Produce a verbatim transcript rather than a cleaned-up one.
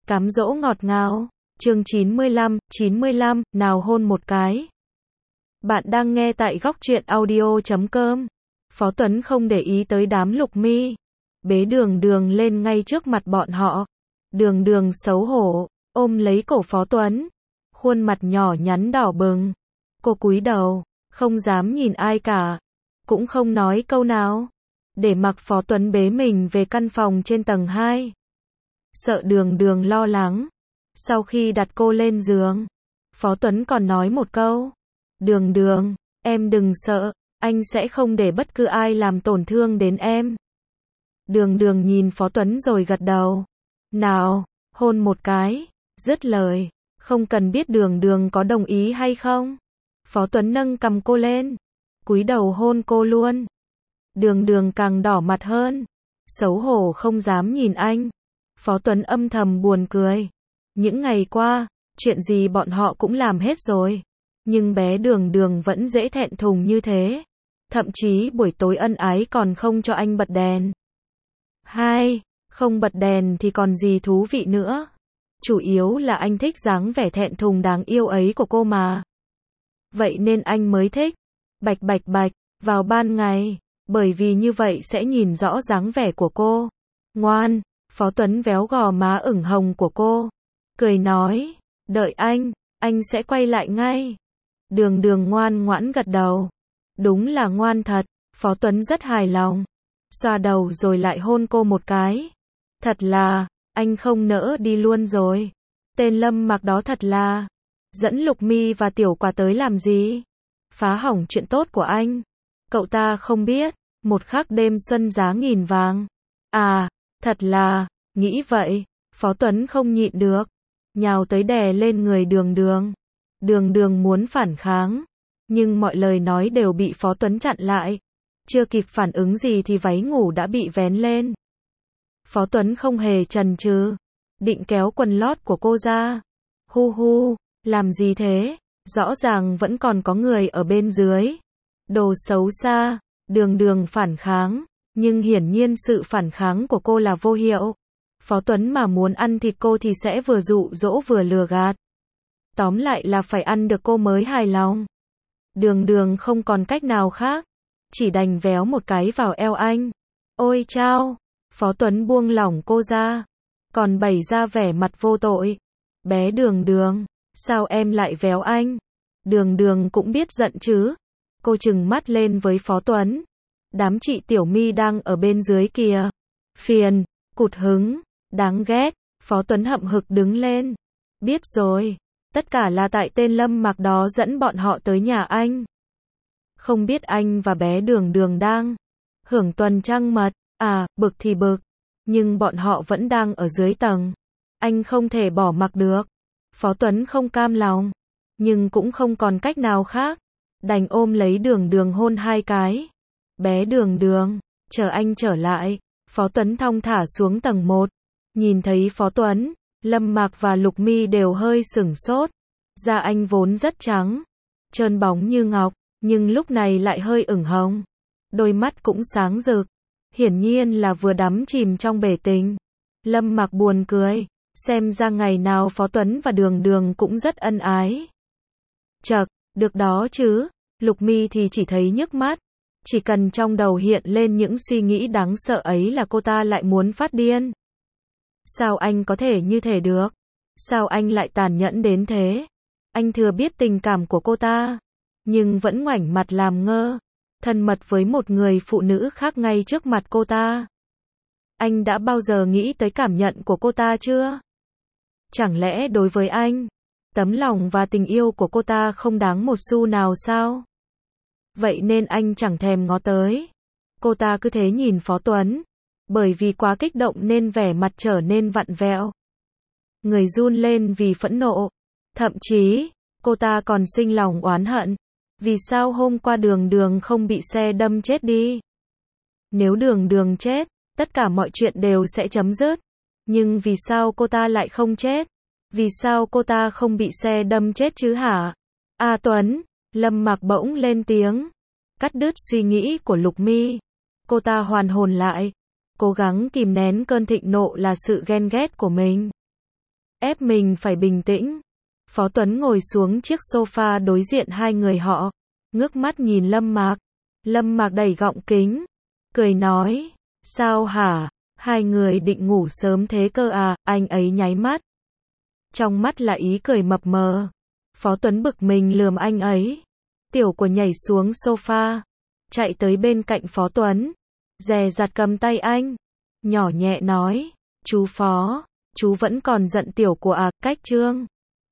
Cám dỗ ngọt ngào. Chương chín mươi lăm, chín mươi lăm, nào hôn một cái. Bạn đang nghe tại góc truyện audio chấm com. Phó Tuấn không để ý tới đám Lục Mi. Bế Đường Đường lên ngay trước mặt bọn họ. Đường Đường xấu hổ, ôm lấy cổ Phó Tuấn. Khuôn mặt nhỏ nhắn đỏ bừng. Cô cúi đầu, không dám nhìn ai cả. Cũng không nói câu nào. Để mặc Phó Tuấn bế mình về căn phòng trên tầng hai. Sợ Đường Đường lo lắng. Sau khi đặt cô lên giường, Phó Tuấn còn nói một câu. Đường Đường, em đừng sợ, anh sẽ không để bất cứ ai làm tổn thương đến em. Đường Đường nhìn Phó Tuấn rồi gật đầu. Nào, hôn một cái. Dứt lời, không cần biết Đường Đường có đồng ý hay không. Phó Tuấn nâng cầm cô lên, cúi đầu hôn cô luôn. Đường Đường càng đỏ mặt hơn, xấu hổ không dám nhìn anh. Phó Tuấn âm thầm buồn cười. Những ngày qua, chuyện gì bọn họ cũng làm hết rồi. Nhưng bé Đường Đường vẫn dễ thẹn thùng như thế. Thậm chí buổi tối ân ái còn không cho anh bật đèn. Hai, không bật đèn thì còn gì thú vị nữa. Chủ yếu là anh thích dáng vẻ thẹn thùng đáng yêu ấy của cô mà. Vậy nên anh mới thích. Bạch bạch bạch, vào ban ngày. Bởi vì như vậy sẽ nhìn rõ dáng vẻ của cô. Ngoan, Phó Tuấn véo gò má ửng hồng của cô. Cười nói, đợi anh, anh sẽ quay lại ngay. Đường Đường ngoan ngoãn gật đầu. Đúng là ngoan thật, Phó Tuấn rất hài lòng. Xoa đầu rồi lại hôn cô một cái. Thật là, anh không nỡ đi luôn rồi. Tên Lâm Mặc đó thật là, dẫn Lục Mi và Tiểu Quả tới làm gì? Phá hỏng chuyện tốt của anh. Cậu ta không biết, một khắc đêm xuân giá nghìn vàng. À, thật là, nghĩ vậy, Phó Tuấn không nhịn được. Nhào tới đè lên người Đường Đường. Đường Đường muốn phản kháng, nhưng mọi lời nói đều bị Phó Tuấn chặn lại. Chưa kịp phản ứng gì thì váy ngủ đã bị vén lên. Phó Tuấn không hề chần chừ, định kéo quần lót của cô ra. Hu hu, làm gì thế? Rõ ràng vẫn còn có người ở bên dưới. Đồ xấu xa. Đường Đường phản kháng, nhưng hiển nhiên sự phản kháng của cô là vô hiệu. Phó Tuấn mà muốn ăn thịt cô thì sẽ vừa dụ dỗ vừa lừa gạt. Tóm lại là phải ăn được cô mới hài lòng. Đường Đường không còn cách nào khác, chỉ đành véo một cái vào eo anh. Ôi chao! Phó Tuấn buông lỏng cô ra, còn bày ra vẻ mặt vô tội. Bé Đường Đường, sao em lại véo anh? Đường Đường cũng biết giận chứ. Cô trừng mắt lên với Phó Tuấn. Đám chị Tiểu Mi đang ở bên dưới kìa. Phiền, cụt hứng, đáng ghét. Phó Tuấn hậm hực đứng lên. Biết rồi, tất cả là tại tên Lâm Mặc đó dẫn bọn họ tới nhà anh. Không biết anh và bé Đường Đường đang hưởng tuần trăng mật. À, bực thì bực. Nhưng bọn họ vẫn đang ở dưới tầng. Anh không thể bỏ mặc được. Phó Tuấn không cam lòng, nhưng cũng không còn cách nào khác. Đành ôm lấy Đường Đường hôn hai cái. Bé Đường Đường, chờ anh trở lại. Phó Tuấn thong thả xuống tầng một. Nhìn thấy Phó Tuấn, Lâm Mặc và Lục Mi đều hơi sửng sốt. Da anh vốn rất trắng, trơn bóng như ngọc, nhưng lúc này lại hơi ửng hồng. Đôi mắt cũng sáng rực. Hiển nhiên là vừa đắm chìm trong bể tình. Lâm Mặc buồn cười. Xem ra ngày nào Phó Tuấn và Đường Đường cũng rất ân ái. Chậc, được đó chứ. Lục Mi thì chỉ thấy nhức mắt. Chỉ cần trong đầu hiện lên những suy nghĩ đáng sợ ấy là cô ta lại muốn phát điên. Sao anh có thể như thế được? Sao anh lại tàn nhẫn đến thế? Anh thừa biết tình cảm của cô ta, nhưng vẫn ngoảnh mặt làm ngơ, thân mật với một người phụ nữ khác ngay trước mặt cô ta. Anh đã bao giờ nghĩ tới cảm nhận của cô ta chưa? Chẳng lẽ đối với anh, tấm lòng và tình yêu của cô ta không đáng một xu nào sao? Vậy nên anh chẳng thèm ngó tới. Cô ta cứ thế nhìn Phó Tuấn. Bởi vì quá kích động nên vẻ mặt trở nên vặn vẹo. Người run lên vì phẫn nộ. Thậm chí, cô ta còn sinh lòng oán hận. Vì sao hôm qua Đường Đường không bị xe đâm chết đi? Nếu Đường Đường chết, tất cả mọi chuyện đều sẽ chấm dứt. Nhưng vì sao cô ta lại không chết? Vì sao cô ta không bị xe đâm chết chứ hả? A Tuấn, Lâm Mặc bỗng lên tiếng, cắt đứt suy nghĩ của Lục Mi. Cô ta hoàn hồn lại, cố gắng kìm nén cơn thịnh nộ là sự ghen ghét của mình. ép mình phải bình tĩnh. Phó Tuấn ngồi xuống chiếc sofa đối diện hai người họ, ngước mắt nhìn Lâm Mạc. Lâm Mạc đẩy gọng kính, cười nói, sao hả, hai người định ngủ sớm thế cơ à, anh ấy nháy mắt. Trong mắt là ý cười mập mờ. Phó Tuấn bực mình lườm anh ấy. Tiểu của nhảy xuống sofa, chạy tới bên cạnh Phó Tuấn, dè dặt cầm tay anh, nhỏ nhẹ nói, chú Phó, chú vẫn còn giận tiểu của à, cách trương.